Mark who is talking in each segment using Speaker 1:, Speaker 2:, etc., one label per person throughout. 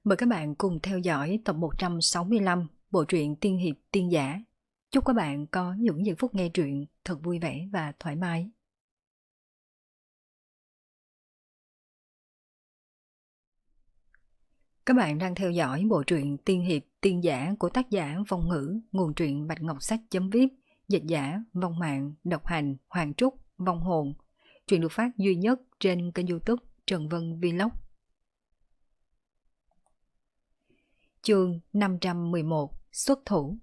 Speaker 1: Mời các bạn cùng theo dõi tập 165 bộ truyện Tiên hiệp tiên giả. Chúc các bạn có những giây phút nghe truyện thật vui vẻ và thoải mái. Các bạn đang theo dõi bộ truyện Tiên hiệp tiên giả của tác giả Vong Ngữ, nguồn truyện Bạch Ngọc Sách.viết, dịch giả Vong Mạng, độc hành Hoàng Trúc, Vong Hồn. Truyện được phát duy nhất trên kênh YouTube Trần Vân Vlog. Chương 511 Xuất thủ.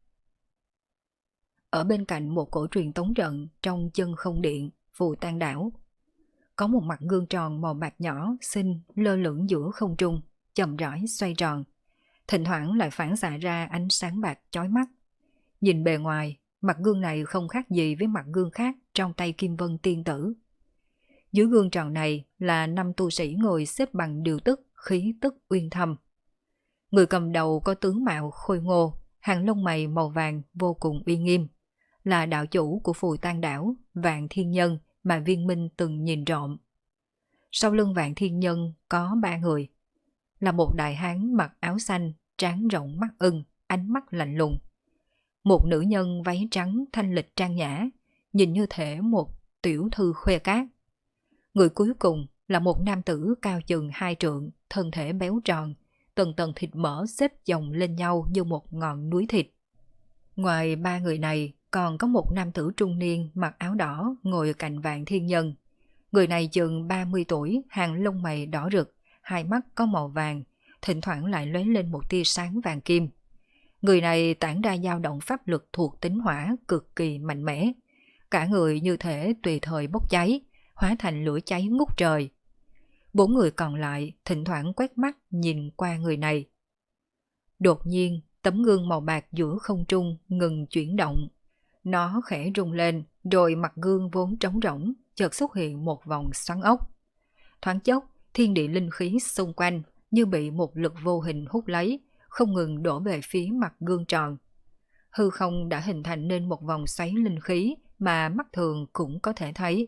Speaker 1: Ở bên cạnh một cổ truyền tống trận trong chân không điện, Phù Tang đảo, có một mặt gương tròn màu bạc nhỏ xinh lơ lửng giữa không trung, chậm rãi xoay tròn, thỉnh thoảng lại phản xạ ra ánh sáng bạc chói mắt. Nhìn bề ngoài, mặt gương này không khác gì với mặt gương khác trong tay Kim Vân tiên tử. Dưới gương tròn này là 5 tu sĩ ngồi xếp bằng điều tức, khí tức uyên thâm. Người cầm đầu có tướng mạo khôi ngô, hàng lông mày màu vàng vô cùng uy nghiêm, là đạo chủ của Phù Tang đảo, Vạn Thiên Nhân mà Viên Minh từng nhìn trộm. Sau lưng Vạn Thiên Nhân có 3 người, là một đại hán mặc áo xanh, trán rộng mắt ưng, ánh mắt lạnh lùng. Một nữ nhân váy trắng thanh lịch trang nhã, nhìn như thể một tiểu thư khoe cát. Người cuối cùng là một nam tử cao chừng 2 trượng, thân thể béo tròn, tầng tầng thịt mỡ xếp chồng lên nhau như một ngọn núi thịt. Ngoài 3 người này, còn có một nam tử trung niên mặc áo đỏ ngồi cạnh Vạn Thiên Nhân. Người này chừng 30 tuổi, hàng lông mày đỏ rực, hai mắt có màu vàng, thỉnh thoảng lại lóe lên một tia sáng vàng kim. Người này tản ra dao động pháp lực thuộc tính hỏa cực kỳ mạnh mẽ. Cả người như thể tùy thời bốc cháy, hóa thành lửa cháy ngút trời. 4 người còn lại thỉnh thoảng quét mắt nhìn qua người này. Đột nhiên, tấm gương màu bạc giữa không trung ngừng chuyển động. Nó khẽ rung lên, rồi mặt gương vốn trống rỗng, chợt xuất hiện một vòng xoắn ốc. Thoáng chốc, thiên địa linh khí xung quanh như bị một lực vô hình hút lấy, không ngừng đổ về phía mặt gương tròn. Hư không đã hình thành nên một vòng xoáy linh khí mà mắt thường cũng có thể thấy.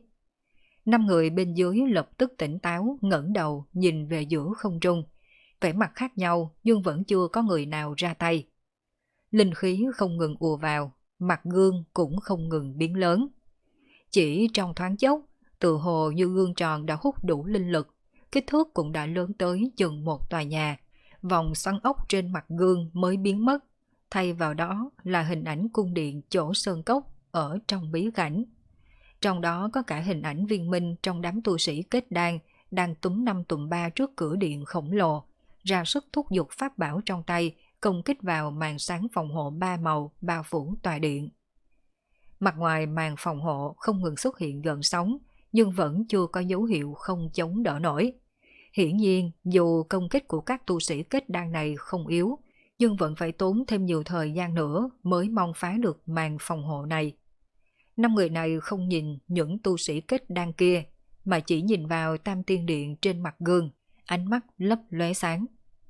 Speaker 1: 5 người bên dưới lập tức tỉnh táo, ngẩng đầu nhìn về giữa không trung. Vẻ mặt khác nhau nhưng vẫn chưa có người nào ra tay. Linh khí không ngừng ùa vào, mặt gương cũng không ngừng biến lớn. Chỉ trong thoáng chốc, tự hồ như gương tròn đã hút đủ linh lực, kích thước cũng đã lớn tới chừng một tòa nhà. Vòng xoắn ốc trên mặt gương mới biến mất, thay vào đó là hình ảnh cung điện chỗ sơn cốc ở trong bí cảnh. Trong đó có cả hình ảnh Viên Minh trong đám tu sĩ kết đan đang túm 5 tụm 3 trước cửa điện khổng lồ, ra sức thúc giục pháp bảo trong tay công kích vào màn sáng phòng hộ 3 màu bao phủ tòa điện. Mặt ngoài màn phòng hộ không ngừng xuất hiện gợn sóng, nhưng vẫn chưa có dấu hiệu không chống đỡ nổi. Hiển nhiên, dù công kích của các tu sĩ kết đan này không yếu, nhưng vẫn phải tốn thêm nhiều thời gian nữa mới mong phá được màn phòng hộ này. 5 người này không nhìn những tu sĩ kết đan kia, mà chỉ nhìn vào tam tiên điện trên mặt gương, ánh mắt lấp lóe sáng.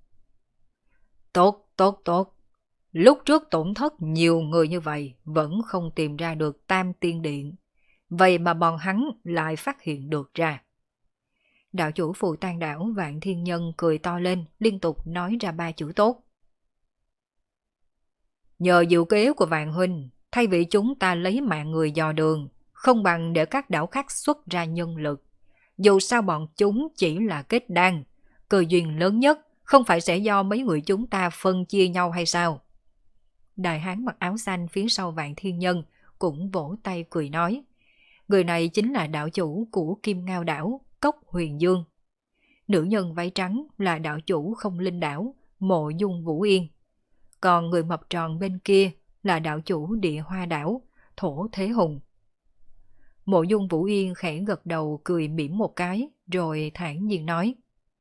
Speaker 1: Tốt, tốt, tốt. Lúc trước tổn thất nhiều người như vậy vẫn không tìm ra được tam tiên điện. Vậy mà bọn hắn lại phát hiện được ra. Đạo chủ Phù Tang đảo Vạn Thiên Nhân cười to lên, liên tục nói ra 3 chữ tốt. Nhờ diệu kế của Vạn Huynh, thay vì chúng ta lấy mạng người dò đường, không bằng để các đảo khác xuất ra nhân lực. Dù sao bọn chúng chỉ là kết đan, cơ duyên lớn nhất không phải sẽ do mấy người chúng ta phân chia nhau hay sao? Đại hán mặc áo xanh phía sau Vạn Thiên Nhân cũng vỗ tay cười nói. Người này chính là đạo chủ của Kim Ngao đảo, Cốc Huyền Dương. Nữ nhân váy trắng là đạo chủ Không Linh đảo, Mộ Dung Vũ Yên. Còn người mập tròn bên kia là đạo chủ Địa Hoa đảo, Thổ Thế Hùng. Mộ Dung Vũ Yên khẽ gật đầu cười mỉm một cái, rồi thản nhiên nói.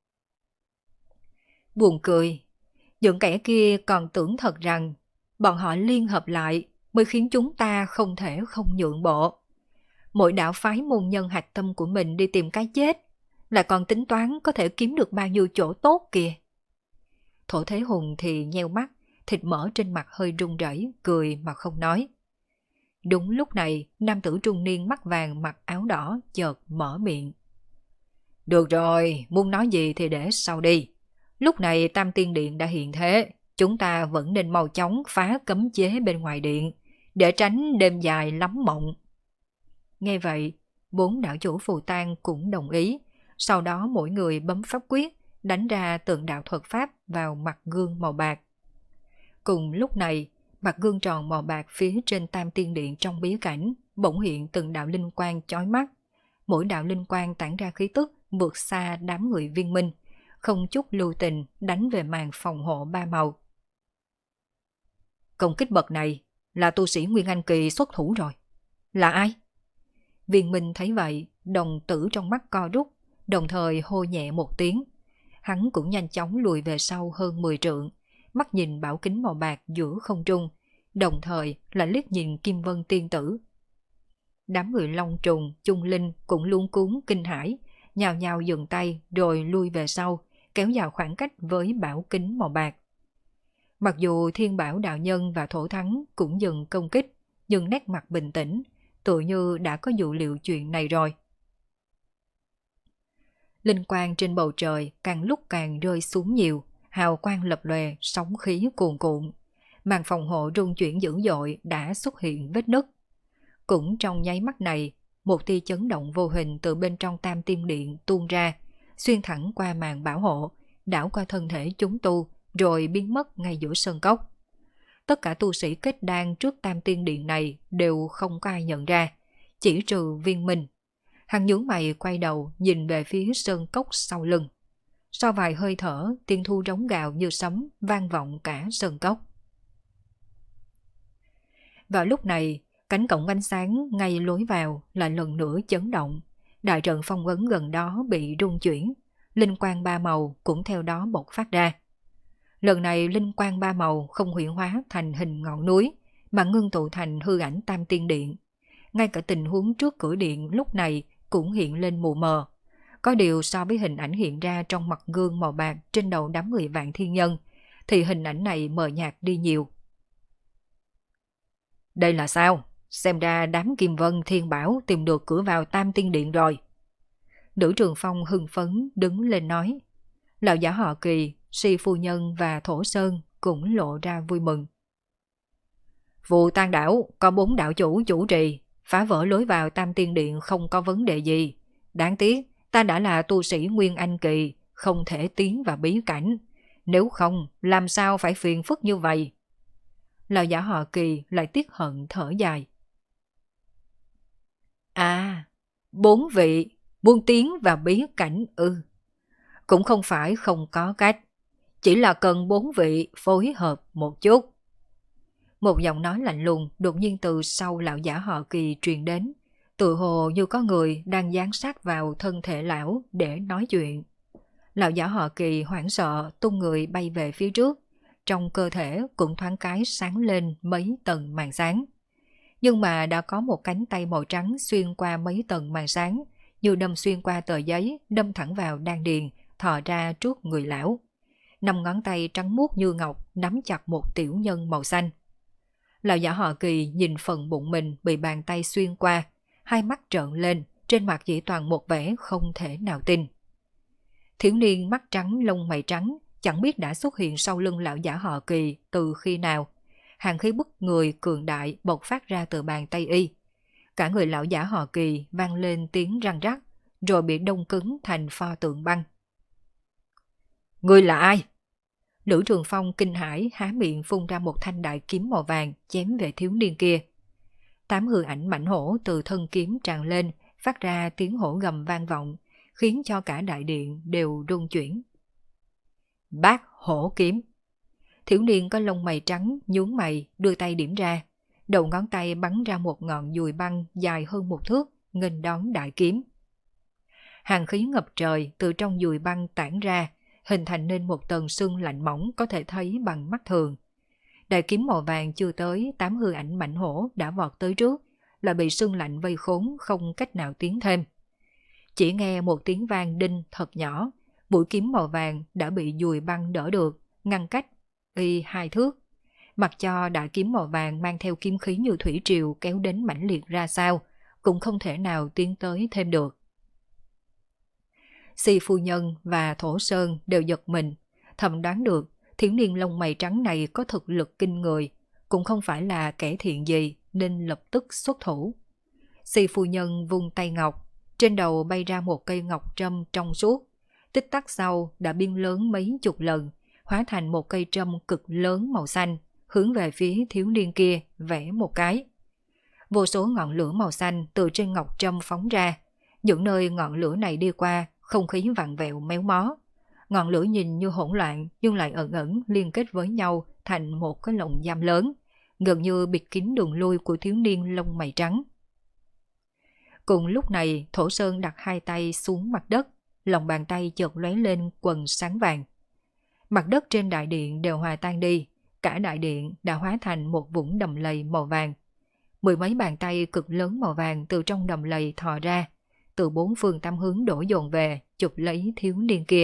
Speaker 1: Buồn cười, những kẻ kia còn tưởng thật rằng bọn họ liên hợp lại mới khiến chúng ta không thể không nhượng bộ. Mỗi đạo phái môn nhân hạch tâm của mình đi tìm cái chết, lại còn tính toán có thể kiếm được bao nhiêu chỗ tốt kìa. Thổ Thế Hùng thì nheo mắt, thịt mỡ trên mặt hơi run rẩy, cười mà không nói. Đúng lúc này, nam tử trung niên mắt vàng mặc áo đỏ chợt mở miệng. Được rồi, muốn nói gì thì để sau đi. Lúc này Tam Tiên Điện đã hiện thế, chúng ta vẫn nên mau chóng phá cấm chế bên ngoài điện, để tránh đêm dài lắm mộng. Nghe vậy, 4 đạo chủ phù tang cũng đồng ý, sau đó mỗi người bấm pháp quyết, đánh ra tượng đạo thuật pháp vào mặt gương màu bạc. Cùng lúc này, mặt gương tròn màu bạc phía trên Tam Tiên Điện trong bí cảnh bỗng hiện từng đạo linh quang chói mắt. Mỗi đạo linh quang tản ra khí tức vượt xa đám người Viên Minh, không chút lưu tình đánh về màn phòng hộ ba màu. Công kích bậc này là tu sĩ Nguyên Anh Kỳ xuất thủ rồi. Là ai? Viên Minh thấy vậy, đồng tử trong mắt co rút, đồng thời hô nhẹ một tiếng. Hắn cũng nhanh chóng lùi về sau hơn 10 trượng, mắt nhìn bảo kính màu bạc giữa không trung, đồng thời là liếc nhìn Kim Vân tiên tử. Đám người Long Trùng, Chung Linh cũng luống cuống kinh hãi, nhào nhào dừng tay rồi lui về sau, kéo dài khoảng cách với bảo kính màu bạc. Mặc dù Thiên Bảo đạo nhân và Thổ Thắng cũng dừng công kích, nhưng nét mặt bình tĩnh, tựa như đã có dự liệu chuyện này rồi. Linh quang trên bầu trời càng lúc càng rơi xuống nhiều, hào quang lập lòe, sóng khí cuồn cuộn. Màn phòng hộ rung chuyển dữ dội đã xuất hiện vết nứt. Cũng trong nháy mắt này, một tia chấn động vô hình từ bên trong Tam Tiên Điện tuôn ra, xuyên thẳng qua màn bảo hộ, đảo qua thân thể chúng tu, rồi biến mất ngay giữa sân cốc. Tất cả tu sĩ kết đan trước Tam Tiên Điện này đều không có ai nhận ra, chỉ trừ Viên Minh. Hắn nhướng mày quay đầu nhìn về phía sơn cốc sau lưng. Sau vài hơi thở, tiên thu rống gào như sấm vang vọng cả sơn cốc. Vào lúc này, cánh cổng ánh sáng ngay lối vào lại lần nữa chấn động. Đại trận phong ấn gần đó bị rung chuyển, linh quang ba màu cũng theo đó bộc phát ra. Lần này linh quang ba màu không huyễn hóa thành hình ngọn núi, mà ngưng tụ thành hư ảnh Tam Tiên Điện. Ngay cả tình huống trước cửa điện lúc này cũng hiện lên mù mờ. Có điều so với hình ảnh hiện ra trong mặt gương màu bạc trên đầu đám người Vạn Thiên Nhân, thì hình ảnh này mờ nhạt đi nhiều. Đây là sao? Xem ra đám Kim Vân Thiên Bảo tìm được cửa vào Tam Tiên Điện rồi. Nữ Trường Phong hưng phấn đứng lên nói. Lão giả họ Kỳ, Si phu nhân và Thổ Sơn cũng lộ ra vui mừng. Vụ Tan đảo có 4 đạo chủ chủ trì, phá vỡ lối vào Tam Tiên Điện không có vấn đề gì. Đáng tiếc, ta đã là tu sĩ Nguyên Anh Kỳ, không thể tiến vào bí cảnh. Nếu không, làm sao phải phiền phức như vậy? Lão giả họ Kỳ lại tiếc hận thở dài. À, 4 vị muốn tiến vào bí cảnh ư? Cũng không phải không có cách, chỉ là cần 4 vị phối hợp một chút. Một giọng nói lạnh lùng đột nhiên từ sau lão giả họ Kỳ truyền đến, tự hồ như có người đang dán sát vào thân thể lão để nói chuyện. Lão giả họ Kỳ hoảng sợ tung người bay về phía trước, trong cơ thể cũng thoáng cái sáng lên mấy tầng màn sáng. Nhưng mà đã có một cánh tay màu trắng xuyên qua mấy tầng màn sáng, như đâm xuyên qua tờ giấy, đâm thẳng vào đan điền, thò ra trước người lão. 5 ngón tay trắng muốt như ngọc nắm chặt một tiểu nhân màu xanh. Lão giả họ Kỳ nhìn phần bụng mình bị bàn tay xuyên qua, hai mắt trợn lên, trên mặt chỉ toàn một vẻ không thể nào tin. Thiếu niên mắt trắng lông mày trắng, chẳng biết đã xuất hiện sau lưng lão giả họ Kỳ từ khi nào. Hàng khí bức người cường đại bộc phát ra từ bàn tay y. Cả người lão giả họ Kỳ vang lên tiếng răng rắc, rồi bị đông cứng thành pho tượng băng. Ngươi là ai? Lữ Trường Phong kinh hãi há miệng phun ra một thanh đại kiếm màu vàng chém về thiếu niên kia. 8 hư ảnh mãnh hổ từ thân kiếm tràn lên, phát ra tiếng hổ gầm vang vọng, khiến cho cả đại điện đều rung chuyển. Bát hổ kiếm. Thiếu niên có lông mày trắng nhướng mày đưa tay điểm ra, đầu ngón tay bắn ra một ngọn dùi băng dài hơn 1 thước nghênh đón đại kiếm. Hàng khí ngập trời từ trong dùi băng tản ra, hình thành nên một tầng sương lạnh mỏng có thể thấy bằng mắt thường. Đại kiếm màu vàng chưa tới 8 hư ảnh mãnh hổ đã vọt tới trước, là bị sương lạnh vây khốn không cách nào tiến thêm. Chỉ nghe một tiếng vang đinh thật nhỏ, mũi kiếm màu vàng đã bị dùi băng đỡ được, ngăn cách y 2 thước. Mặc cho đại kiếm màu vàng mang theo kiếm khí như thủy triều kéo đến mãnh liệt ra sao, cũng không thể nào tiến tới thêm được. Si phu nhân và Thổ Sơn đều giật mình, thầm đoán được thiếu niên lông mày trắng này có thực lực kinh người, cũng không phải là kẻ thiện gì nên lập tức xuất thủ. Si phu nhân vung tay ngọc, trên đầu bay ra một cây ngọc trâm trong suốt, tích tắc sau đã biến lớn mấy chục lần, hóa thành một cây trâm cực lớn màu xanh, hướng về phía thiếu niên kia vẽ một cái. Vô số ngọn lửa màu xanh từ trên ngọc trâm phóng ra, những nơi ngọn lửa này đi qua, không khí vặn vẹo méo mó. Ngọn lửa nhìn như hỗn loạn nhưng lại ẩn ẩn liên kết với nhau thành một cái lồng giam lớn, gần như bịt kín đường lui của thiếu niên lông mày trắng. Cùng lúc này, Thổ Sơn đặt hai tay xuống mặt đất, lòng bàn tay chợt lóe lên quầng sáng vàng. Mặt đất trên đại điện đều hòa tan đi, cả đại điện đã hóa thành một vũng đầm lầy màu vàng. Mười mấy bàn tay cực lớn màu vàng từ trong đầm lầy thò ra, từ bốn phương tám hướng đổ dồn về, chụp lấy thiếu niên kia.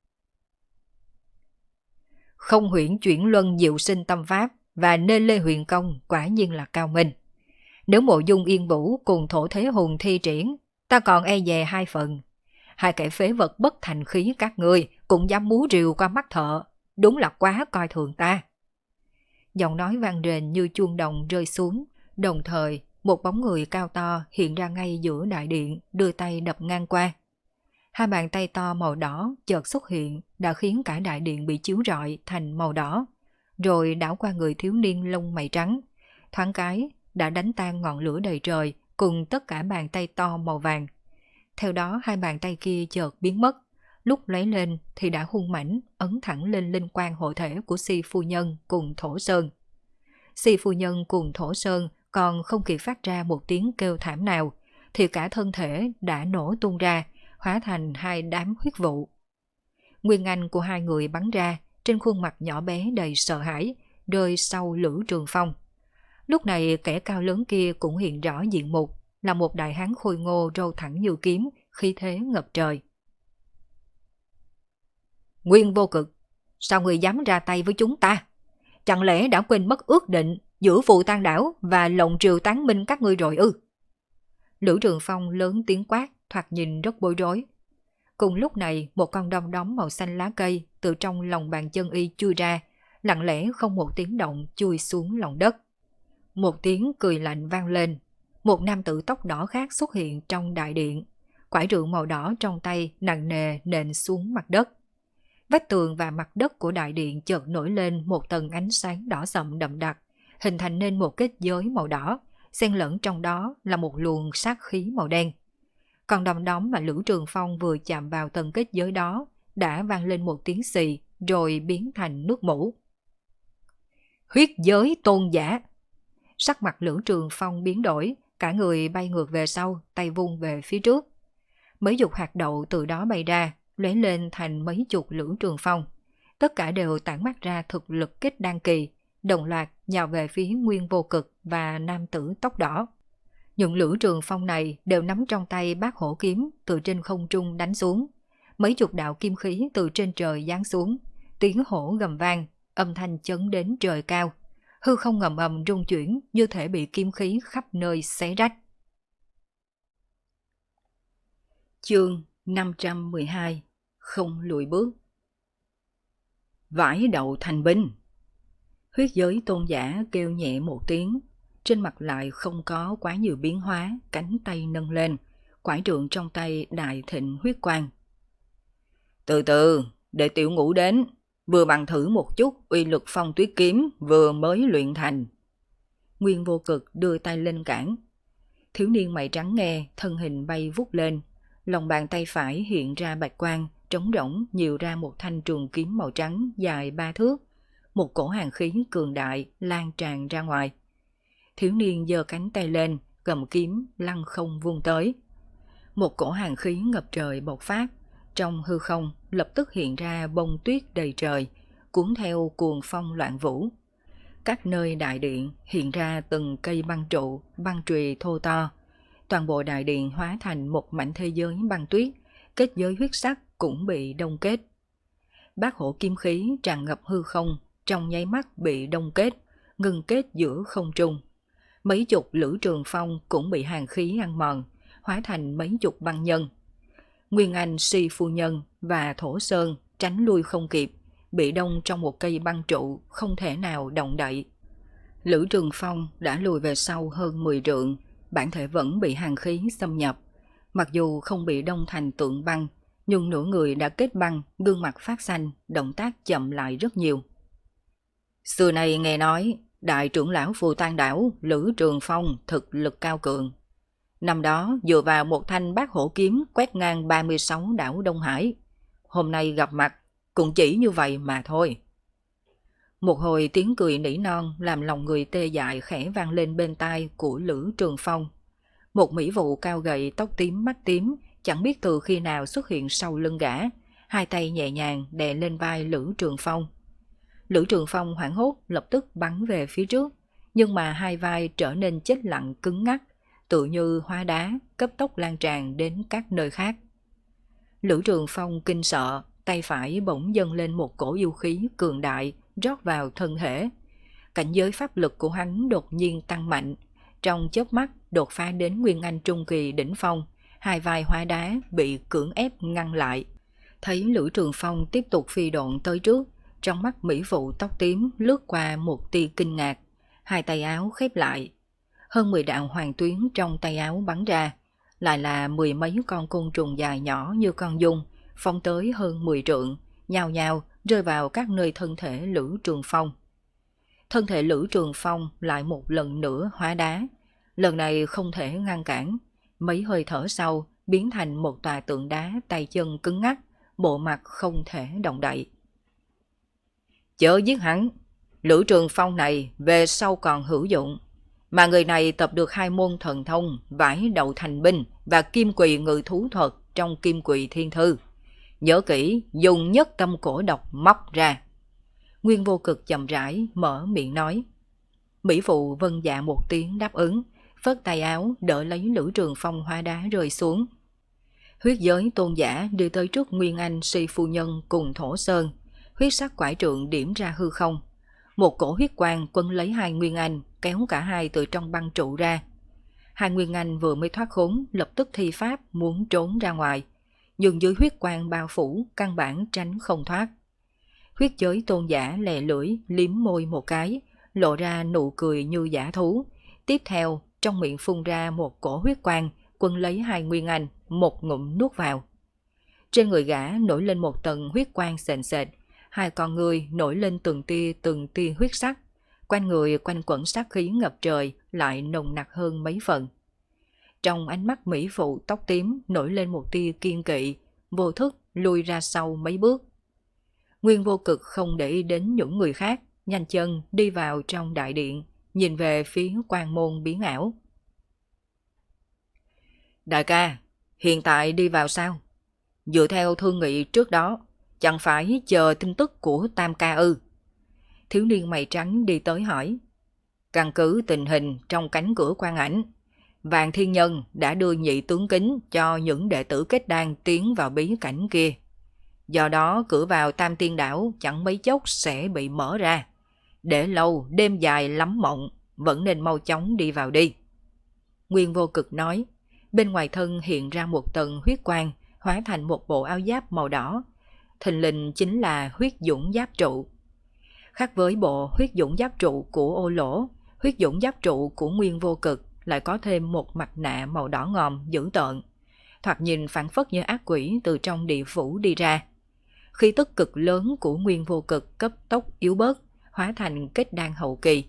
Speaker 1: Không huyễn chuyển luân diệu sinh tâm pháp và nên lê huyền công quả nhiên là cao minh. Nếu Mộ Dung Yên Vũ cùng Thổ Thế Hùng thi triển, ta còn e dè hai phần. Hai kẻ phế vật bất thành khí các ngươi cũng dám múa rìu qua mắt thợ, đúng là quá coi thường ta. Giọng nói vang rền như chuông đồng rơi xuống, đồng thời một bóng người cao to hiện ra ngay giữa đại điện, đưa tay đập ngang qua. Hai bàn tay to màu đỏ chợt xuất hiện đã khiến cả đại điện bị chiếu rọi thành màu đỏ, rồi đảo qua người thiếu niên lông mày trắng, thoáng cái đã đánh tan ngọn lửa đầy trời cùng tất cả bàn tay to màu vàng. Theo đó hai bàn tay kia chợt biến mất, lúc lấy lên thì đã hung mãnh ấn thẳng lên linh quan hộ thể của Si phu nhân cùng Thổ Sơn. Si phu nhân cùng Thổ Sơn còn không kịp phát ra một tiếng kêu thảm nào thì cả thân thể đã nổ tung ra, hóa thành hai đám huyết vụ. Nguyên anh của hai người bắn ra, trên khuôn mặt nhỏ bé đầy sợ hãi, rơi sau Lữ Trường Phong. Lúc này kẻ cao lớn kia cũng hiện rõ diện mục, là một đại hán khôi ngô râu thẳng như kiếm, khí thế ngập trời. Nguyên Vô Cực, sao người dám ra tay với chúng ta? Chẳng lẽ đã quên mất ước định giữa Phù Tang Đảo và Lộng Triều tán minh các ngươi rồi ư? Lữ Trường Phong lớn tiếng quát, thoạt nhìn rất bối rối. Cùng lúc này, một con đom đóm màu xanh lá cây từ trong lòng bàn chân y chui ra, lặng lẽ không một tiếng động chui xuống lòng đất. Một tiếng cười lạnh vang lên, một nam tử tóc đỏ khác xuất hiện trong đại điện, quải trượng màu đỏ trong tay nặng nề nện xuống mặt đất. Vách tường và mặt đất của đại điện chợt nổi lên một tầng ánh sáng đỏ sậm đậm đặc, hình thành nên một kết giới màu đỏ, xen lẫn trong đó là một luồng sát khí màu đen. Còn đom đóm mà Lữ Trường Phong vừa chạm vào tầng kết giới đó đã vang lên một tiếng xì rồi biến thành nước mủ. Huyết giới tôn giả! Sắc mặt Lữ Trường Phong biến đổi, cả người bay ngược về sau, tay vung về phía trước. Mấy dục hạt đậu từ đó bay ra, lóe lên thành mấy chục Lữ Trường Phong. Tất cả đều tản mát ra thực lực kết đan kỳ, đồng loạt nhào về phía Nguyên Vô Cực và nam tử tóc đỏ. Những Lữ Trường Phong này đều nắm trong tay bát hổ kiếm từ trên không trung đánh xuống. Mấy chục đạo kim khí từ trên trời giáng xuống, tiếng hổ gầm vang, âm thanh chấn đến trời cao. Hư không ngầm ầm rung chuyển như thể bị kim khí khắp nơi xé rách. Chương 512: Không lùi bước. Vải đậu thành binh. Huyết giới tôn giả kêu nhẹ một tiếng, trên mặt lại không có quá nhiều biến hóa, cánh tay nâng lên, quải trượng trong tay đại thịnh huyết quang. Từ từ, để tiểu ngũ đến, vừa bằng thử một chút uy lực phong tuyết kiếm vừa mới luyện thành. Nguyên Vô Cực đưa tay lên cản. Thiếu niên mày trắng nghe, thân hình bay vút lên, lòng bàn tay phải hiện ra bạch quang, trống rỗng nhiều ra một thanh trường kiếm màu trắng dài 3 thước, một cổ hàn khí cường đại lan tràn ra ngoài. Thiếu niên giơ cánh tay lên, cầm kiếm lăng không vung tới. Một cổ hàn khí ngập trời bộc phát, trong hư không lập tức hiện ra bông tuyết đầy trời, cuốn theo cuồng phong loạn vũ. Các nơi đại điện hiện ra từng cây băng trụ, băng chùy thô to. Toàn bộ đại điện hóa thành một mảnh thế giới băng tuyết, kết giới huyết sắc cũng bị đông kết. Bát hổ kim khí tràn ngập hư không, trong nháy mắt bị đông kết, ngừng kết giữa không trung. Mấy chục Lữ Trường Phong cũng bị hàn khí ăn mòn, hóa thành mấy chục băng nhân. Nguyên Anh Si phu nhân và Thổ Sơn tránh lui không kịp, bị đông trong một cây băng trụ, không thể nào động đậy. Lữ Trường Phong đã lùi về sau hơn 10 trượng, bản thể vẫn bị hàn khí xâm nhập. Mặc dù không bị đông thành tượng băng, nhưng nửa người đã kết băng, gương mặt phát xanh, động tác chậm lại rất nhiều. Xưa này nghe nói, đại trưởng lão Phù Tang Đảo Lữ Trường Phong thực lực cao cường. Năm đó dựa vào một thanh bát hổ kiếm quét ngang 36 đảo Đông Hải. Hôm nay gặp mặt, cũng chỉ như vậy mà thôi. Một hồi tiếng cười nỉ non làm lòng người tê dại khẽ vang lên bên tai của Lữ Trường Phong. Một mỹ phụ cao gầy tóc tím mắt tím, chẳng biết từ khi nào xuất hiện sau lưng gã, hai tay nhẹ nhàng đè lên vai Lữ Trường Phong. Lữ Trường Phong hoảng hốt lập tức bắn về phía trước, nhưng mà hai vai trở nên chết lặng cứng ngắc, tự như hóa đá, cấp tốc lan tràn đến các nơi khác. Lữ Trường Phong kinh sợ, tay phải bỗng dâng lên một cổ yêu khí cường đại rót vào thân thể. Cảnh giới pháp lực của hắn đột nhiên tăng mạnh, trong chớp mắt đột phá đến Nguyên Anh Trung Kỳ đỉnh phong, hai vai hóa đá bị cưỡng ép ngăn lại. Thấy Lữ Trường Phong tiếp tục phi độn tới trước, trong mắt mỹ phụ tóc tím lướt qua một tia kinh ngạc, hai tay áo khép lại. Hơn 10 đạo hoàng tuyến trong tay áo bắn ra, lại là 10 mấy con côn trùng dài nhỏ như con giun, phóng tới hơn 10 trượng, nhào nhào rơi vào các nơi thân thể Lữ Trường Phong. Thân thể Lữ Trường Phong lại một lần nữa hóa đá, lần này không thể ngăn cản, mấy hơi thở sau biến thành một tòa tượng đá tay chân cứng ngắc, bộ mặt không thể động đậy. Chớ giết hắn, Lữ Trường Phong này về sau còn hữu dụng, mà người này tập được 2 môn thần thông vải đậu thành binh và kim quỳ ngự thú thuật trong kim quỳ thiên thư. Nhớ kỹ, dùng nhất tâm cổ độc móc ra. Nguyên Vô Cực chậm rãi mở miệng nói. Mỹ phụ vâng dạ một tiếng đáp ứng, phất tay áo đỡ lấy Lữ Trường Phong hóa đá rơi xuống. Huyết giới tôn giả đi tới trước Nguyên Anh Si phu nhân cùng Thổ Sơn, huyết sắc quải trượng điểm ra hư không. Một cổ huyết quang quấn lấy hai Nguyên Anh, kéo cả hai từ trong băng trụ ra. Hai Nguyên Anh vừa mới thoát khốn, lập tức thi pháp muốn trốn ra ngoài, nhưng dưới huyết quang bao phủ, căn bản tránh không thoát. Huyết giới tôn giả lè lưỡi, liếm môi một cái, lộ ra nụ cười như giả thú. Tiếp theo, trong miệng phun ra một cổ huyết quang, quấn lấy hai Nguyên Anh, một ngụm nuốt vào. Trên người gã nổi lên một tầng huyết quang sền sệt, hai con người nổi lên từng tia huyết sắc, quanh người quanh quẩn sát khí ngập trời lại nồng nặc hơn mấy phần. Trong ánh mắt mỹ phụ tóc tím nổi lên một tia kiên kỵ, vô thức lùi ra sau mấy bước. Nguyên Vô Cực không để ý đến những người khác, nhanh chân đi vào trong đại điện, nhìn về phía quan môn biến ảo. Đại ca, hiện tại đi vào sao? Dựa theo thương nghị trước đó, chẳng phải chờ tin tức của Tam ca ư? Thiếu niên mày trắng đi tới hỏi. Căn cứ tình hình trong cánh cửa quan ảnh, Vạn Thiên Nhân đã đưa nhị tướng kính cho những đệ tử kết đan tiến vào bí cảnh kia. Do đó cửa vào Tam Tiên Đảo chẳng mấy chốc sẽ bị mở ra. Để lâu đêm dài lắm mộng, vẫn nên mau chóng đi vào đi. Nguyên Vô Cực nói, bên ngoài thân hiện ra một tầng huyết quang, hóa thành một bộ áo giáp màu đỏ. Thình lình chính là huyết dũng giáp trụ. Khác với bộ huyết dũng giáp trụ của Ô Lỗ, huyết dũng giáp trụ của Nguyên Vô Cực lại có thêm một mặt nạ màu đỏ ngòm dữ tợn, thoạt nhìn phảng phất như ác quỷ từ trong địa phủ đi ra. Khí tức cực lớn của Nguyên Vô Cực cấp tốc yếu bớt, hóa thành kết đan hậu kỳ.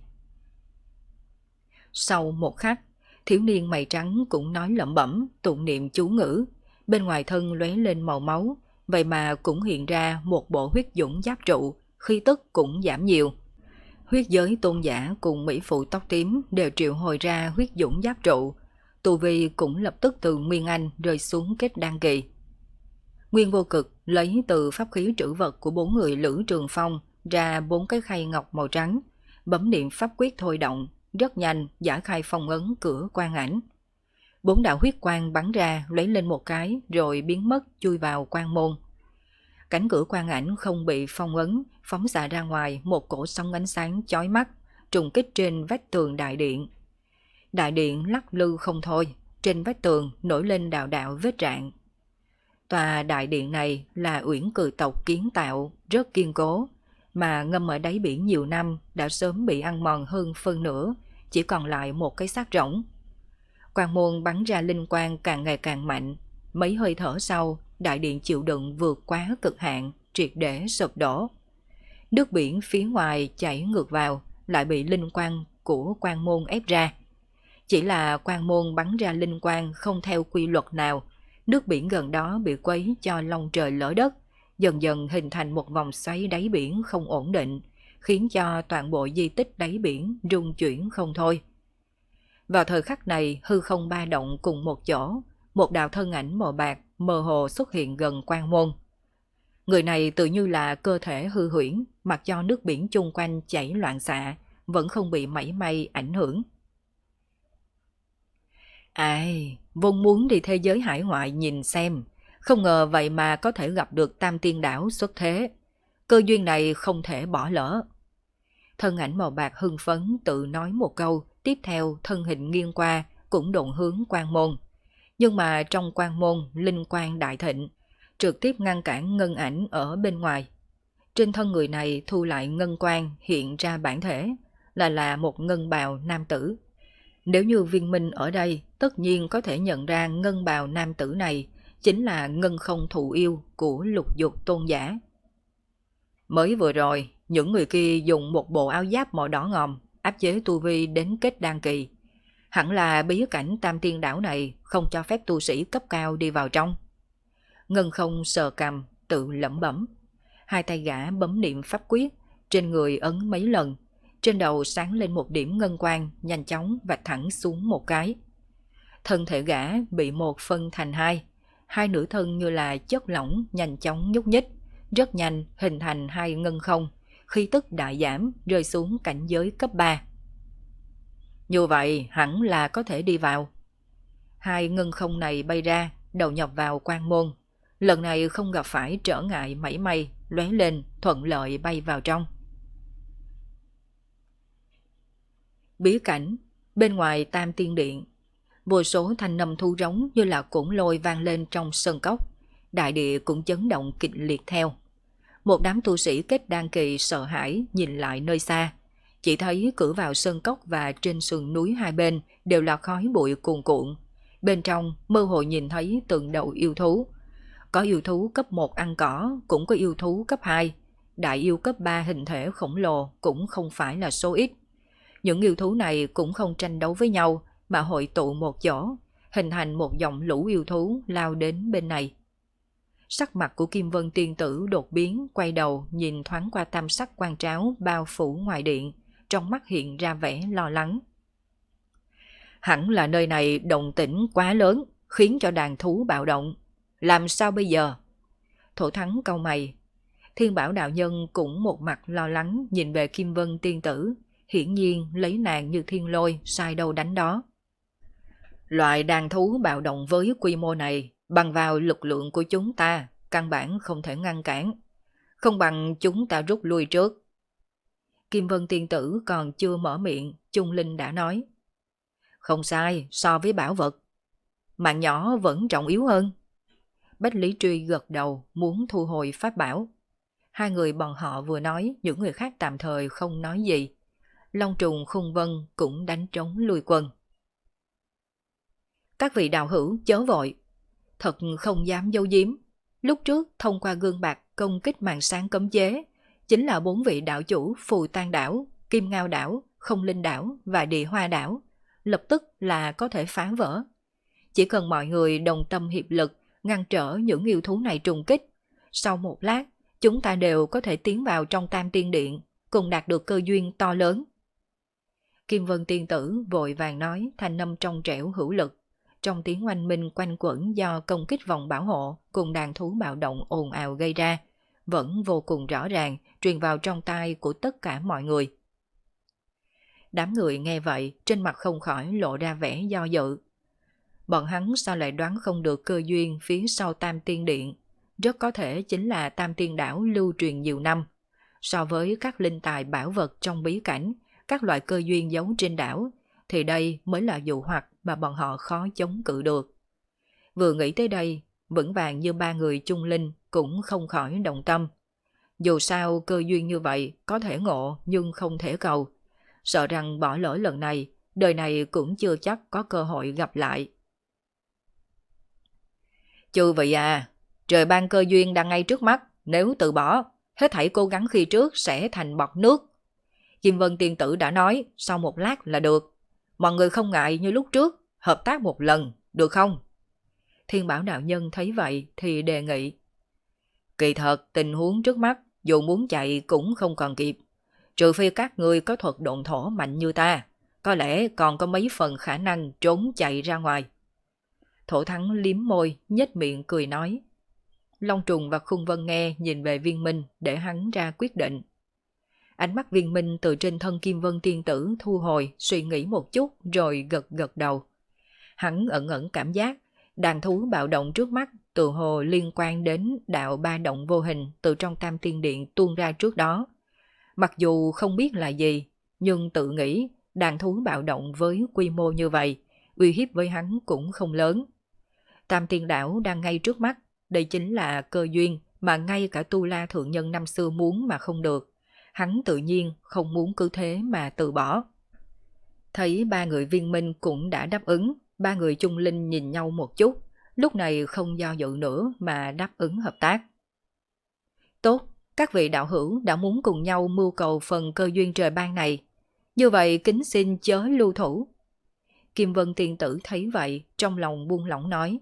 Speaker 1: Sau một khắc, thiếu niên mày trắng cũng nói lẩm bẩm, tụng niệm chú ngữ, bên ngoài thân lóe lên màu máu, vậy mà cũng hiện ra một bộ huyết dũng giáp trụ, khí tức cũng giảm nhiều. Huyết giới tôn giả cùng mỹ phụ tóc tím đều triệu hồi ra huyết dũng giáp trụ, tu vi cũng lập tức từ Nguyên Anh rơi xuống kết đan kỳ. Nguyên Vô Cực lấy từ pháp khí trữ vật của 4 người Lữ Trường Phong ra 4 cái khay ngọc màu trắng, bấm niệm pháp quyết thôi động, rất nhanh giải khai phong ấn cửa quan ảnh. 4 đạo huyết quang bắn ra lấy lên một cái rồi biến mất chui vào quan môn. Cánh cửa quan ảnh không bị phong ấn, phóng xạ ra ngoài một cổ sóng ánh sáng chói mắt, trùng kích trên vách tường đại điện. Đại điện lắc lư không thôi, trên vách tường nổi lên đạo đạo vết rạn. Tòa đại điện này là uyển cừ tộc kiến tạo, rất kiên cố, mà ngâm ở đáy biển nhiều năm đã sớm bị ăn mòn hơn phân nửa, chỉ còn lại một cái xác rỗng. Quan môn bắn ra linh quang càng ngày càng mạnh, mấy hơi thở sau, đại điện chịu đựng vượt quá cực hạn, triệt để sụp đổ. Nước biển phía ngoài chảy ngược vào, lại bị linh quang của quan môn ép ra. Chỉ là quan môn bắn ra linh quang không theo quy luật nào, nước biển gần đó bị quấy cho long trời lở đất, dần dần hình thành một vòng xoáy đáy biển không ổn định, khiến cho toàn bộ di tích đáy biển rung chuyển không thôi. Vào thời khắc này, hư không ba động cùng một chỗ, một đạo thân ảnh màu bạc mơ hồ xuất hiện gần quan môn. Người này tự như là cơ thể hư huyễn, mặc cho nước biển chung quanh chảy loạn xạ, vẫn không bị mảy may ảnh hưởng. Ai, vốn muốn đi thế giới hải ngoại nhìn xem, không ngờ vậy mà có thể gặp được Tam Tiên Đảo xuất thế. Cơ duyên này không thể bỏ lỡ. Thân ảnh màu bạc hưng phấn tự nói một câu, tiếp theo thân hình nghiêng qua cũng độn hướng quan môn. Nhưng mà trong quan môn linh quang đại thịnh, trực tiếp ngăn cản ngân ảnh ở bên ngoài. Trên thân người này thu lại ngân quang hiện ra bản thể, là một ngân bào nam tử. Nếu như viên minh ở đây, tất nhiên có thể nhận ra ngân bào nam tử này chính là ngân không thụ yêu của lục dục tôn giả. Mới vừa rồi, những người kia dùng một bộ áo giáp màu đỏ ngòm áp chế tu vi đến kết đan kỳ. Hẳn là bí cảnh Tam Tiên Đảo này không cho phép tu sĩ cấp cao đi vào trong. Ngân không sờ cằm, tự lẩm bẩm. Hai tay gã bấm niệm pháp quyết, trên người ấn mấy lần. Trên đầu sáng lên một điểm ngân quang, nhanh chóng vạch thẳng xuống một cái. Thân thể gã bị một phân thành hai nửa thân như là chất lỏng nhanh chóng nhúc nhích, rất nhanh hình thành hai ngân không, khí tức đại giảm rơi xuống cảnh giới cấp 3. Như vậy hẳn là có thể đi vào. Hai ngân không này bay ra, đầu nhập vào quan môn. Lần này không gặp phải trở ngại mảy may, lóe lên thuận lợi bay vào trong. Bí cảnh, bên ngoài Tam Tiên Điện, vô số thanh âm thu rống như là cuỗn lôi vang lên trong sơn cốc, đại địa cũng chấn động kịch liệt theo. Một đám tu sĩ kết đan kỳ sợ hãi nhìn lại nơi xa, chỉ thấy cửa vào sơn cốc và trên sườn núi hai bên đều là khói bụi cuồn cuộn. Bên trong mơ hồ nhìn thấy từng đầu yêu thú. Có yêu thú cấp 1 ăn cỏ, cũng có yêu thú cấp 2. Đại yêu cấp 3 hình thể khổng lồ cũng không phải là số ít. Những yêu thú này cũng không tranh đấu với nhau mà hội tụ một chỗ, hình thành một dòng lũ yêu thú lao đến bên này. Sắc mặt của Kim Vân tiên tử đột biến, quay đầu nhìn thoáng qua tam sắc quan tráo bao phủ ngoài điện, trong mắt hiện ra vẻ lo lắng. Hẳn là nơi này động tĩnh quá lớn, khiến cho đàn thú bạo động. Làm sao bây giờ? Thổ Thắng cau mày. Thiên Bảo đạo nhân cũng một mặt lo lắng nhìn về Kim Vân tiên tử, hiển nhiên lấy nàng như thiên lôi sai đâu đánh đó. Loại đàn thú bạo động với quy mô này, bằng vào lực lượng của chúng ta, căn bản không thể ngăn cản. Không bằng chúng ta rút lui trước. Kim Vân tiên tử còn chưa mở miệng, Chung Linh đã nói. Không sai, so với bảo vật, mạng nhỏ vẫn trọng yếu hơn. Bách Lý Truy gật đầu muốn thu hồi pháp bảo. Hai người bọn họ vừa nói, những người khác tạm thời không nói gì. Long Trùng Khung Vân cũng đánh trống lui quân. Các vị đạo hữu chớ vội, thật không dám giấu giếm. Lúc trước thông qua gương bạc công kích màn sáng cấm chế, chính là 4 vị đạo chủ Phù Tang Đảo, Kim Ngao Đảo, Không Linh Đảo và Địa Hoa Đảo, lập tức là có thể phá vỡ. Chỉ cần mọi người đồng tâm hiệp lực, ngăn trở những yêu thú này trùng kích, sau một lát, chúng ta đều có thể tiến vào trong Tam Tiên Điện, cùng đạt được cơ duyên to lớn. Kim Vân tiên tử vội vàng nói, thanh âm trong trẻo hữu lực. Trong tiếng oanh minh quanh quẩn do công kích vòng bảo hộ cùng đàn thú bạo động ồn ào gây ra, vẫn vô cùng rõ ràng truyền vào trong tai của tất cả mọi người. Đám người nghe vậy, trên mặt không khỏi lộ ra vẻ do dự. Bọn hắn sao lại đoán không được cơ duyên phía sau Tam Tiên Điện, rất có thể chính là Tam Tiên Đảo lưu truyền nhiều năm. So với các linh tài bảo vật trong bí cảnh, các loại cơ duyên giấu trên đảo, thì đây mới là dụ hoặc mà bọn họ khó chống cự được. Vừa nghĩ tới đây, vững vàng như ba người chung linh cũng không khỏi động tâm. Dù sao cơ duyên như vậy có thể ngộ nhưng không thể cầu. Sợ rằng bỏ lỡ lần này, đời này cũng chưa chắc có cơ hội gặp lại. Chư vị à, trời ban cơ duyên đang ngay trước mắt, nếu từ bỏ, hết thảy cố gắng khi trước sẽ thành bọt nước. Kim Vân tiên tử đã nói, sau một lát là được. Mọi người không ngại như lúc trước, hợp tác một lần, được không? Thiên Bảo đạo nhân thấy vậy thì đề nghị. Kỳ thật tình huống trước mắt, dù muốn chạy cũng không còn kịp. Trừ phi các người có thuật độn thổ mạnh như ta, có lẽ còn có mấy phần khả năng trốn chạy ra ngoài. Thổ Thắng liếm môi, nhếch miệng cười nói. Long Trùng và Khung Vân nghe nhìn về Viên Minh để hắn ra quyết định. Ánh mắt Viên Minh từ trên thân Kim Vân tiên tử thu hồi, suy nghĩ một chút rồi gật gật đầu. Hắn ẩn ẩn cảm giác đàn thú bạo động trước mắt tự hồ liên quan đến đạo ba động vô hình từ trong Tam Tiên Điện tuôn ra trước đó. Mặc dù không biết là gì, nhưng tự nghĩ đàn thú bạo động với quy mô như vậy, uy hiếp với hắn cũng không lớn. Tam Tiên Đảo đang ngay trước mắt, đây chính là cơ duyên mà ngay cả Tu La Thượng Nhân năm xưa muốn mà không được. Hắn tự nhiên không muốn cứ thế mà từ bỏ. Thấy ba người Viên Minh cũng đã đáp ứng, ba người chung linh nhìn nhau một chút, lúc này không do dự nữa mà đáp ứng hợp tác. Tốt, các vị đạo hữu đã muốn cùng nhau mưu cầu phần cơ duyên trời ban này. Như vậy kính xin chớ lưu thủ. Kim Vân tiên tử thấy vậy, trong lòng buông lỏng nói.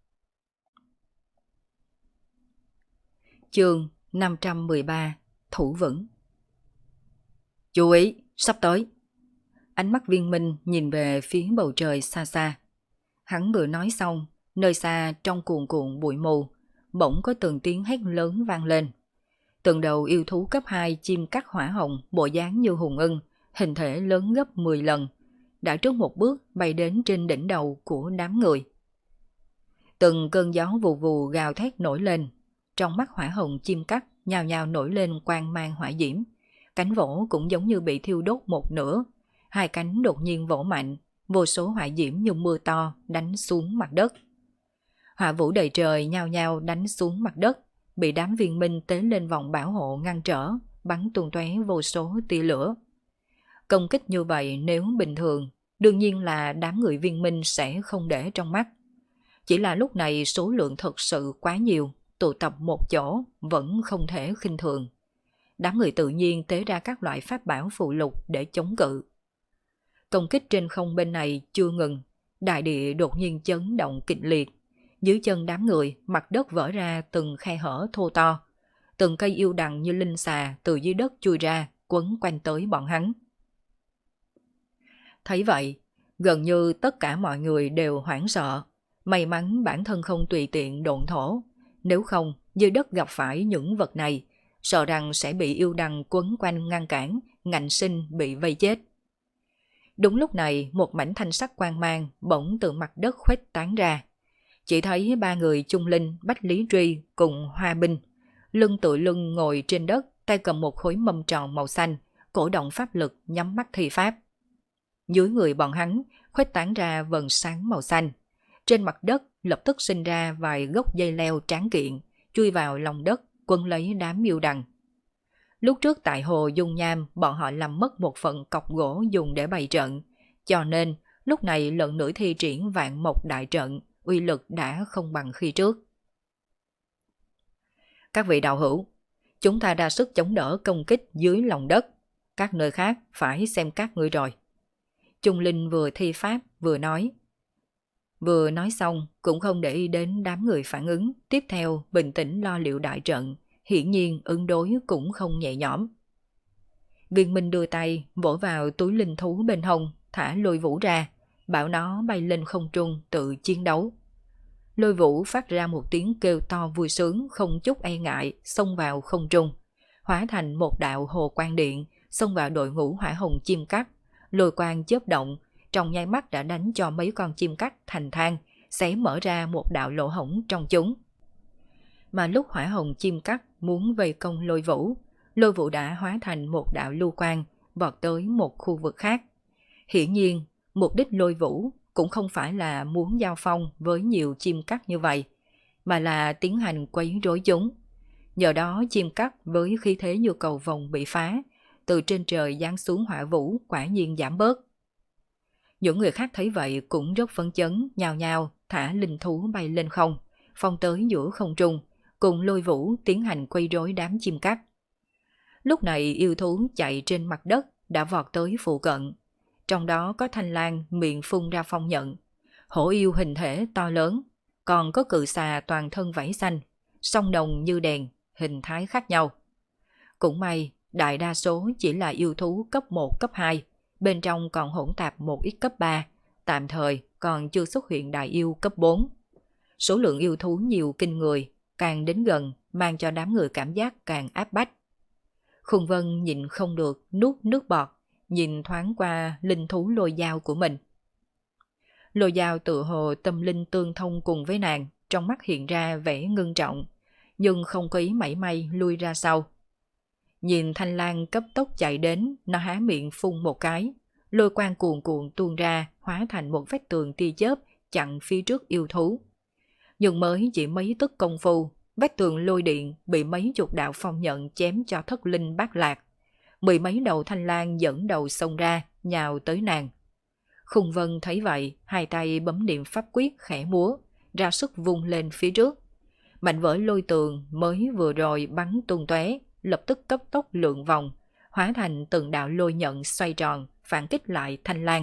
Speaker 1: Chương 513 Thủ vững. Chú ý, sắp tới. Ánh mắt Viên Minh nhìn về phía bầu trời xa xa. Hắn vừa nói xong, nơi xa trong cuồn cuộn bụi mù, bỗng có từng tiếng hét lớn vang lên. Từng đầu yêu thú cấp 2 chim cắt hỏa hồng bộ dáng như hùng ưng, hình thể lớn gấp 10 lần, đã trước một bước bay đến trên đỉnh đầu của đám người. Từng cơn gió vù vù gào thét nổi lên, trong mắt hỏa hồng chim cắt nhào nhào nổi lên quang mang hỏa diễm, cánh vỗ cũng giống như bị thiêu đốt một nửa, hai cánh đột nhiên vỗ mạnh, vô số hỏa diễm như mưa to đánh xuống mặt đất. Hỏa vũ đầy trời nhao nhao đánh xuống mặt đất, bị đám Viên Minh tế lên vòng bảo hộ ngăn trở, bắn tung tóe vô số tia lửa. Công kích như vậy nếu bình thường, đương nhiên là đám người Viên Minh sẽ không để trong mắt. Chỉ là lúc này số lượng thật sự quá nhiều, tụ tập một chỗ vẫn không thể khinh thường. Đám người tự nhiên tế ra các loại pháp bảo phụ lục để chống cự. Công kích trên không bên này chưa ngừng, đại địa đột nhiên chấn động kịch liệt. Dưới chân đám người, mặt đất vỡ ra từng khe hở thô to. Từng cây yêu đằng như linh xà từ dưới đất chui ra, quấn quanh tới bọn hắn. Thấy vậy, gần như tất cả mọi người đều hoảng sợ. May mắn bản thân không tùy tiện độn thổ. Nếu không, dưới đất gặp phải những vật này, sợ rằng sẽ bị yêu đằng quấn quanh ngăn cản, ngạnh sinh bị vây chết. Đúng lúc này, một mảnh thanh sắc quang mang bỗng từ mặt đất khuếch tán ra. Chỉ thấy ba người chung linh Bách Lý Truy cùng Hoa Binh, lưng tựa lưng ngồi trên đất, tay cầm một khối mâm tròn màu xanh, cổ động pháp lực nhắm mắt thi pháp. Dưới người bọn hắn khuếch tán ra vầng sáng màu xanh. Trên mặt đất lập tức sinh ra vài gốc dây leo tráng kiện, chui vào lòng đất quấn lấy đám yêu đằng. Lúc trước tại hồ Dung Nham bọn họ làm mất một phần cọc gỗ dùng để bày trận, cho nên lúc này lần nữa thi triển vạn mộc đại trận, uy lực đã không bằng khi trước. Các vị đạo hữu, chúng ta ra sức chống đỡ công kích dưới lòng đất, các nơi khác phải xem các ngươi rồi. Trung Linh vừa thi pháp vừa nói. Vừa nói xong cũng không để ý đến đám người phản ứng, tiếp theo bình tĩnh lo liệu đại trận, hiển nhiên ứng đối cũng không nhẹ nhõm. Viên Minh đưa tay vỗ vào túi linh thú bên hông, thả Lôi Vũ ra, bảo nó bay lên không trung tự chiến đấu. Lôi Vũ phát ra một tiếng kêu to vui sướng không chút e ngại, xông vào không trung, hóa thành một đạo hồ quang điện, xông vào đội ngũ hỏa hồng chim cắt. Lôi quang chớp động, trong nháy mắt đã đánh cho mấy con chim cắt thành than, xé mở ra một đạo lỗ hổng trong chúng. Mà lúc hỏa hồng chim cắt muốn vây công Lôi Vũ đã hóa thành một đạo lưu quang, vọt tới một khu vực khác. Hiển nhiên, mục đích Lôi Vũ cũng không phải là muốn giao phong với nhiều chim cắt như vậy, mà là tiến hành quấy rối chúng. Nhờ đó chim cắt với khí thế như cầu vồng bị phá, từ trên trời giáng xuống hỏa vũ quả nhiên giảm bớt. Những người khác thấy vậy cũng rất phấn chấn, nhao nhao thả linh thú bay lên không, phong tới giữa không trung, cùng Lôi Vũ tiến hành quấy rối đám chim cắt. Lúc này yêu thú chạy trên mặt đất đã vọt tới phụ cận. Trong đó có Thanh Lang miệng phun ra phong nhận, hổ yêu hình thể to lớn, còn có cự xà toàn thân vảy xanh, song đồng như đèn, hình thái khác nhau. Cũng may, đại đa số chỉ là yêu thú cấp 1, cấp 2, bên trong còn hỗn tạp một ít cấp 3, tạm thời còn chưa xuất hiện đại yêu cấp 4. Số lượng yêu thú nhiều kinh người, càng đến gần mang cho đám người cảm giác càng áp bách. Khung Vân nhịn không được nuốt nước bọt, nhìn thoáng qua linh thú lôi dao của mình. Lôi dao tự hồ tâm linh tương thông cùng với nàng, trong mắt hiện ra vẻ ngưng trọng, nhưng không có ý mảy may lui ra sau. Nhìn Thanh Lang cấp tốc chạy đến, nó há miệng phun một cái, lôi quang cuồn cuộn tuôn ra, hóa thành một vách tường tia chớp chặn phía trước yêu thú. Nhưng mới chỉ mấy tức công phu, vách tường lôi điện bị mấy chục đạo phong nhận chém cho thất linh bát lạc. Mười mấy đầu Thanh Lang dẫn đầu xông ra, nhào tới nàng. Khung Vân thấy vậy, hai tay bấm niệm pháp quyết khẽ múa, ra sức vung lên phía trước. Mảnh vỡ lôi tường mới vừa rồi bắn tung tóe, lập tức cấp tốc lượn vòng, hóa thành từng đạo lôi nhận xoay tròn, phản kích lại Thanh Lang.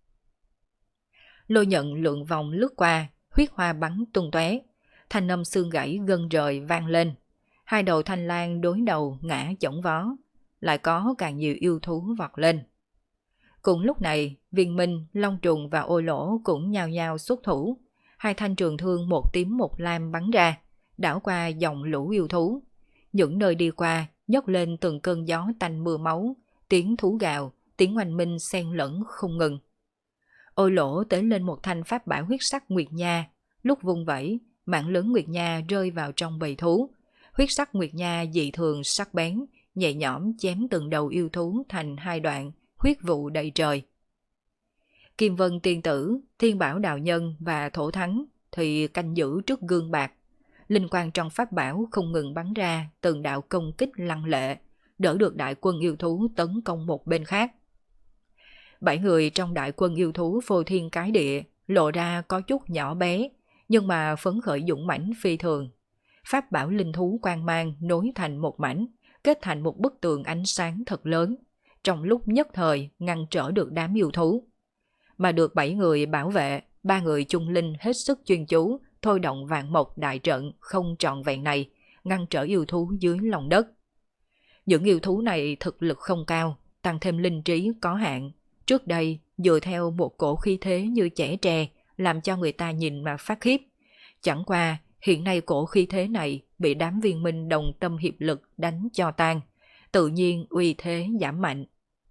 Speaker 1: Lôi nhận lượn vòng lướt qua, huyết hoa bắn tung tóe, thanh âm xương gãy gân rời vang lên. Hai đầu Thanh Lang đối đầu ngã chổng vó, lại có càng nhiều yêu thú vọt lên. Cùng lúc này, Viên Minh, Long Trùng và Ôi Lỗ cũng nhao nhao xuất thủ. Hai thanh trường thương một tím một lam bắn ra, đảo qua dòng lũ yêu thú. Những nơi đi qua, nhấc lên từng cơn gió tanh mưa máu, tiếng thú gào, tiếng oanh minh xen lẫn không ngừng. Ôi Lỗ tế lên một thanh pháp bảo huyết sắc Nguyệt Nha, lúc vung vẩy, mạng lớn Nguyệt Nha rơi vào trong bầy thú. Huyết sắc Nguyệt Nha dị thường sắc bén, nhẹ nhõm chém từng đầu yêu thú thành hai đoạn, huyết vụ đầy trời. Kim Vân Tiên Tử, Thiên Bảo Đạo Nhân và Thổ Thắng thì canh giữ trước gương bạc. Linh quang trong pháp bảo không ngừng bắn ra từng đạo công kích lăng lệ, đỡ được đại quân yêu thú tấn công một bên khác. 7 người trong đại quân yêu thú phô thiên cái địa lộ ra có chút nhỏ bé, nhưng mà phấn khởi dũng mãnh phi thường. Pháp bảo linh thú quang mang nối thành một mảnh, kết thành một bức tường ánh sáng thật lớn, trong lúc nhất thời ngăn trở được đám yêu thú. Mà được 7 người bảo vệ, 3 người chung linh hết sức chuyên chú, thôi động vạn mộc đại trận không trọn vẹn này, ngăn trở yêu thú dưới lòng đất. Những yêu thú này thực lực không cao, tăng thêm linh trí có hạn. Trước đây, dựa theo một cổ khí thế như chẻ tre, làm cho người ta nhìn mà phát khiếp. Chẳng qua, hiện nay cổ khí thế này bị đám Viên Minh đồng tâm hiệp lực đánh cho tan, tự nhiên uy thế giảm mạnh.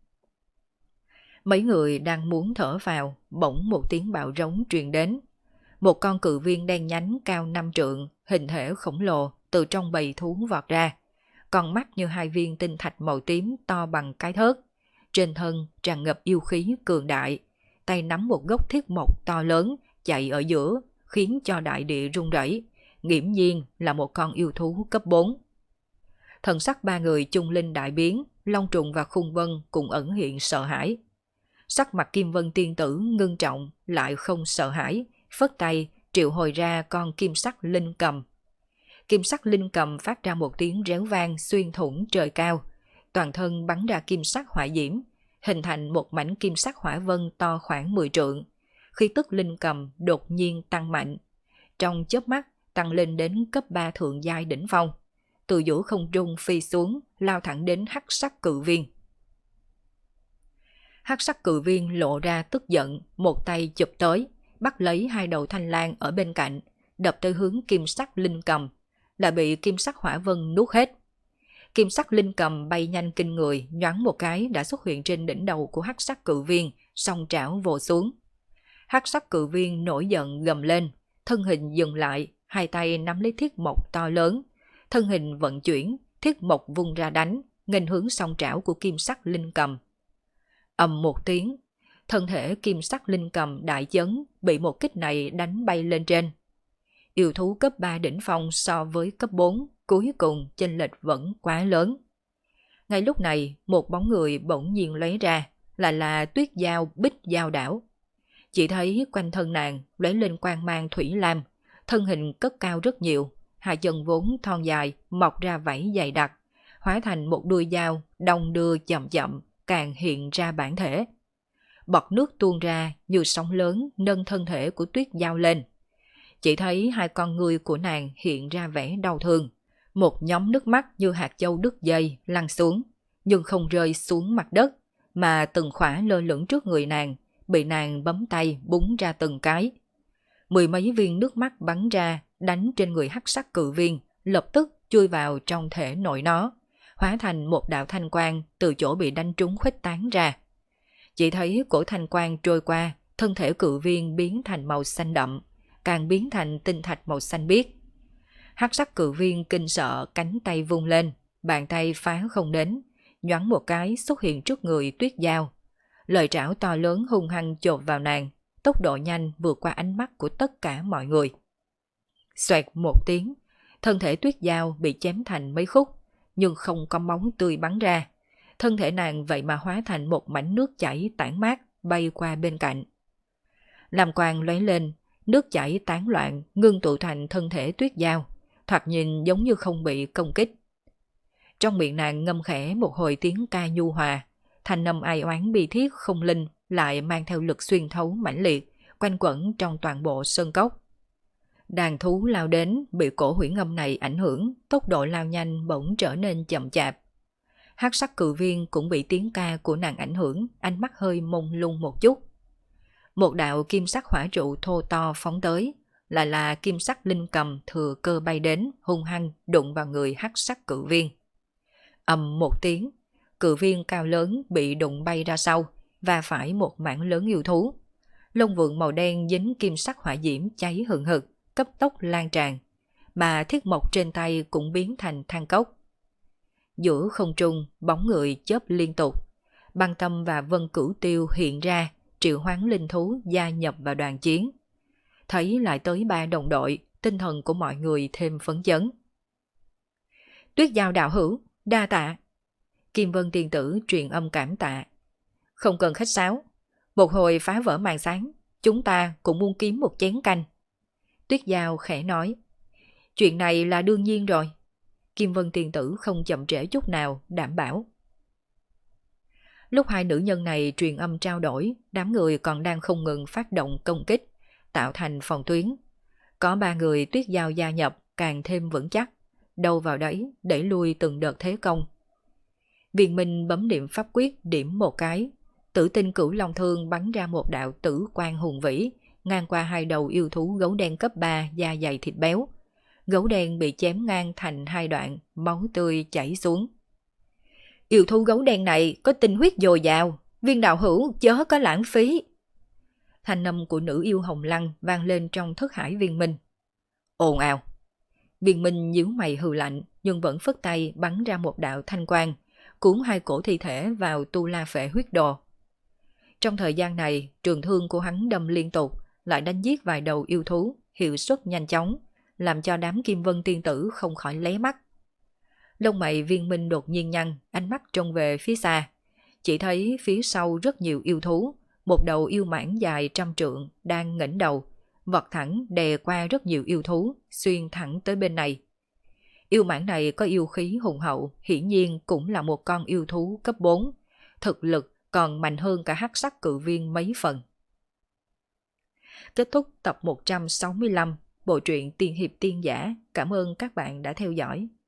Speaker 1: Mấy người đang muốn thở vào, bỗng một tiếng bạo rống truyền đến. Một con cự viên đen nhánh cao 5 trượng, hình thể khổng lồ, từ trong bầy thú vọt ra. Con mắt như hai viên tinh thạch màu tím to bằng cái thớt. Trên thân tràn ngập yêu khí cường đại, tay nắm một gốc thiết mộc to lớn chạy ở giữa, khiến cho đại địa rung rẩy. Nghiễm nhiên là một con yêu thú cấp 4. Thần sắc 3 người chung linh đại biến, Long Trùng và Khung Vân cũng ẩn hiện sợ hãi. Sắc mặt Kim Vân Tiên Tử ngưng trọng lại không sợ hãi, phất tay triệu hồi ra con kim sắc linh cầm. Kim sắc linh cầm phát ra một tiếng réo vang xuyên thủng trời cao, toàn thân bắn ra kim sắc hỏa diễm, hình thành một mảnh kim sắc hỏa vân to khoảng 10 trượng. Khí tức linh cầm đột nhiên tăng mạnh, trong chớp mắt tăng lên đến cấp 3 thượng giai đỉnh phong, từ giữa không trung phi xuống, lao thẳng đến hắc sắc cự viên. Hắc sắc cự viên lộ ra tức giận, một tay chụp tới, bắt lấy hai đầu Thanh Lang ở bên cạnh, đập tới hướng kim sắc linh cầm, đã bị kim sắc hỏa vân nuốt hết. Kim sắc linh cầm bay nhanh kinh người, nhoáng một cái đã xuất hiện trên đỉnh đầu của hắc sắc cự viên, song trảo vồ xuống. Hắc sắc cự viên nổi giận gầm lên, thân hình dừng lại, hai tay nắm lấy thiết mộc to lớn, thân hình vận chuyển, thiết mộc vung ra đánh, nghênh hướng song trảo của kim sắc linh cầm. Ầm một tiếng, thân thể kim sắc linh cầm đại chấn, bị một kích này đánh bay lên trên. yêu thú cấp 3 đỉnh phong so với cấp 4, cuối cùng chênh lệch vẫn quá lớn. Ngay lúc này, một bóng người bỗng nhiên lóe ra, lại là Tuyết Giao Bích Giao Đảo. Chỉ thấy quanh thân nàng lóe lên quang mang thủy lam, thân hình cất cao rất nhiều, hai chân vốn thon dài mọc ra vảy dày đặc, hóa thành một đuôi dao đong đưa chậm chậm, càng hiện ra bản thể. Bọt nước tuôn ra như sóng lớn nâng thân thể của Tuyết Giao lên. Chỉ thấy hai con ngươi của nàng hiện ra vẻ đau thương, một nhóm nước mắt như hạt châu đứt dây lăn xuống, nhưng không rơi xuống mặt đất, mà từng khỏa lơ lửng trước người nàng, bị nàng bấm tay búng ra từng cái. Mười mấy viên nước mắt bắn ra, đánh trên người hắc sắc cự viên, lập tức chui vào trong thể nội nó, hóa thành một đạo thanh quang từ chỗ bị đánh trúng khuếch tán ra. Chỉ thấy cổ thanh quang trôi qua, thân thể cự viên biến thành màu xanh đậm, càng biến thành tinh thạch màu xanh biếc. Hắc sắc cự viên kinh sợ cánh tay vung lên, bàn tay phá không đến, nhoáng một cái xuất hiện trước người Tuyết Giao. Lợi trảo to lớn hung hăng chộp vào nàng, tốc độ nhanh vượt qua ánh mắt của tất cả mọi người. Xoẹt một tiếng, thân thể Tuyết Giao bị chém thành mấy khúc, nhưng không có máu tươi bắn ra. Thân thể nàng vậy mà hóa thành một mảnh nước chảy tản mát bay qua bên cạnh. Làm quang lóe lên, nước chảy tán loạn ngưng tụ thành thân thể Tuyết Giao, thoạt nhìn giống như không bị công kích. Trong miệng nàng ngâm khẽ một hồi tiếng ca nhu hòa, thanh âm ai oán bi thiết không linh lại mang theo lực xuyên thấu mãnh liệt, quanh quẩn trong toàn bộ sơn cốc. Đàn thú lao đến bị cổ huyễn âm này ảnh hưởng, tốc độ lao nhanh bỗng trở nên chậm chạp. Hắc sắc cự viên cũng bị tiếng ca của nàng ảnh hưởng, ánh mắt hơi mông lung một chút. Một đạo kim sắc hỏa trụ thô to phóng tới, lại là kim sắc linh cầm thừa cơ bay đến, hung hăng đụng vào người hắc sắc cự viên. Ầm một tiếng, cự viên cao lớn bị đụng bay ra sau, và phải một mảng lớn yêu thú. Lông vượn màu đen dính kim sắc hỏa diễm cháy hừng hực, cấp tốc lan tràn, mà thiết mộc trên tay cũng biến thành than cốc. Giữa không trung, bóng người chớp liên tục. Băng Tâm và Vân Cửu Tiêu hiện ra, triệu hoán linh thú gia nhập vào đoàn chiến. Thấy lại tới 3 đồng đội, tinh thần của mọi người thêm phấn chấn. Tuyết Giao đạo hữu, đa tạ. Kim Vân tiên tử truyền âm cảm tạ. Không cần khách sáo, một hồi phá vỡ màn sáng, chúng ta cũng muốn kiếm một chén canh. Tuyết Giao khẽ nói. Chuyện này là đương nhiên rồi. Kim Vân tiên tử không chậm trễ chút nào, đảm bảo. Lúc hai nữ nhân này truyền âm trao đổi, đám người còn đang không ngừng phát động công kích, tạo thành phòng tuyến. Có 3 người Tuyết Giao gia nhập càng thêm vững chắc, đâu vào đấy đẩy lui từng đợt thế công. Viên Minh bấm niệm pháp quyết điểm một cái, Tử Tinh Cửu Long Thương bắn ra một đạo tử quang hùng vĩ, ngang qua hai đầu yêu thú gấu đen cấp 3 da dày thịt béo. Gấu đen bị chém ngang thành 2 đoạn, máu tươi chảy xuống. Yêu thú gấu đen này có tinh huyết dồi dào, Viên đạo hữu chớ có lãng phí. Thanh âm của nữ yêu Hồng Lăng vang lên trong thức hải Viên Minh. Ồn ào. Viên Minh nhíu mày hừ lạnh, nhưng vẫn phất tay bắn ra một đạo thanh quang, cuốn 2 cổ thi thể vào tu la phệ huyết đồ. Trong thời gian này, trường thương của hắn đâm liên tục, lại đánh giết vài đầu yêu thú, hiệu suất nhanh chóng, làm cho đám Kim Vân tiên tử không khỏi lé mắt. Lông mày Viên Minh đột nhiên nhăn, ánh mắt trông về phía xa. Chỉ thấy phía sau rất nhiều yêu thú, một đầu yêu mãng dài 100 trượng đang ngẩng đầu, vọt thẳng đè qua rất nhiều yêu thú, xuyên thẳng tới bên này. Yêu mãng này có yêu khí hùng hậu, hiển nhiên cũng là một con yêu thú cấp 4, thực lực còn mạnh hơn cả hắc sắc cự viên mấy phần. Kết thúc tập 165 bộ truyện Tiên hiệp tiên giả. Cảm ơn các bạn đã theo dõi.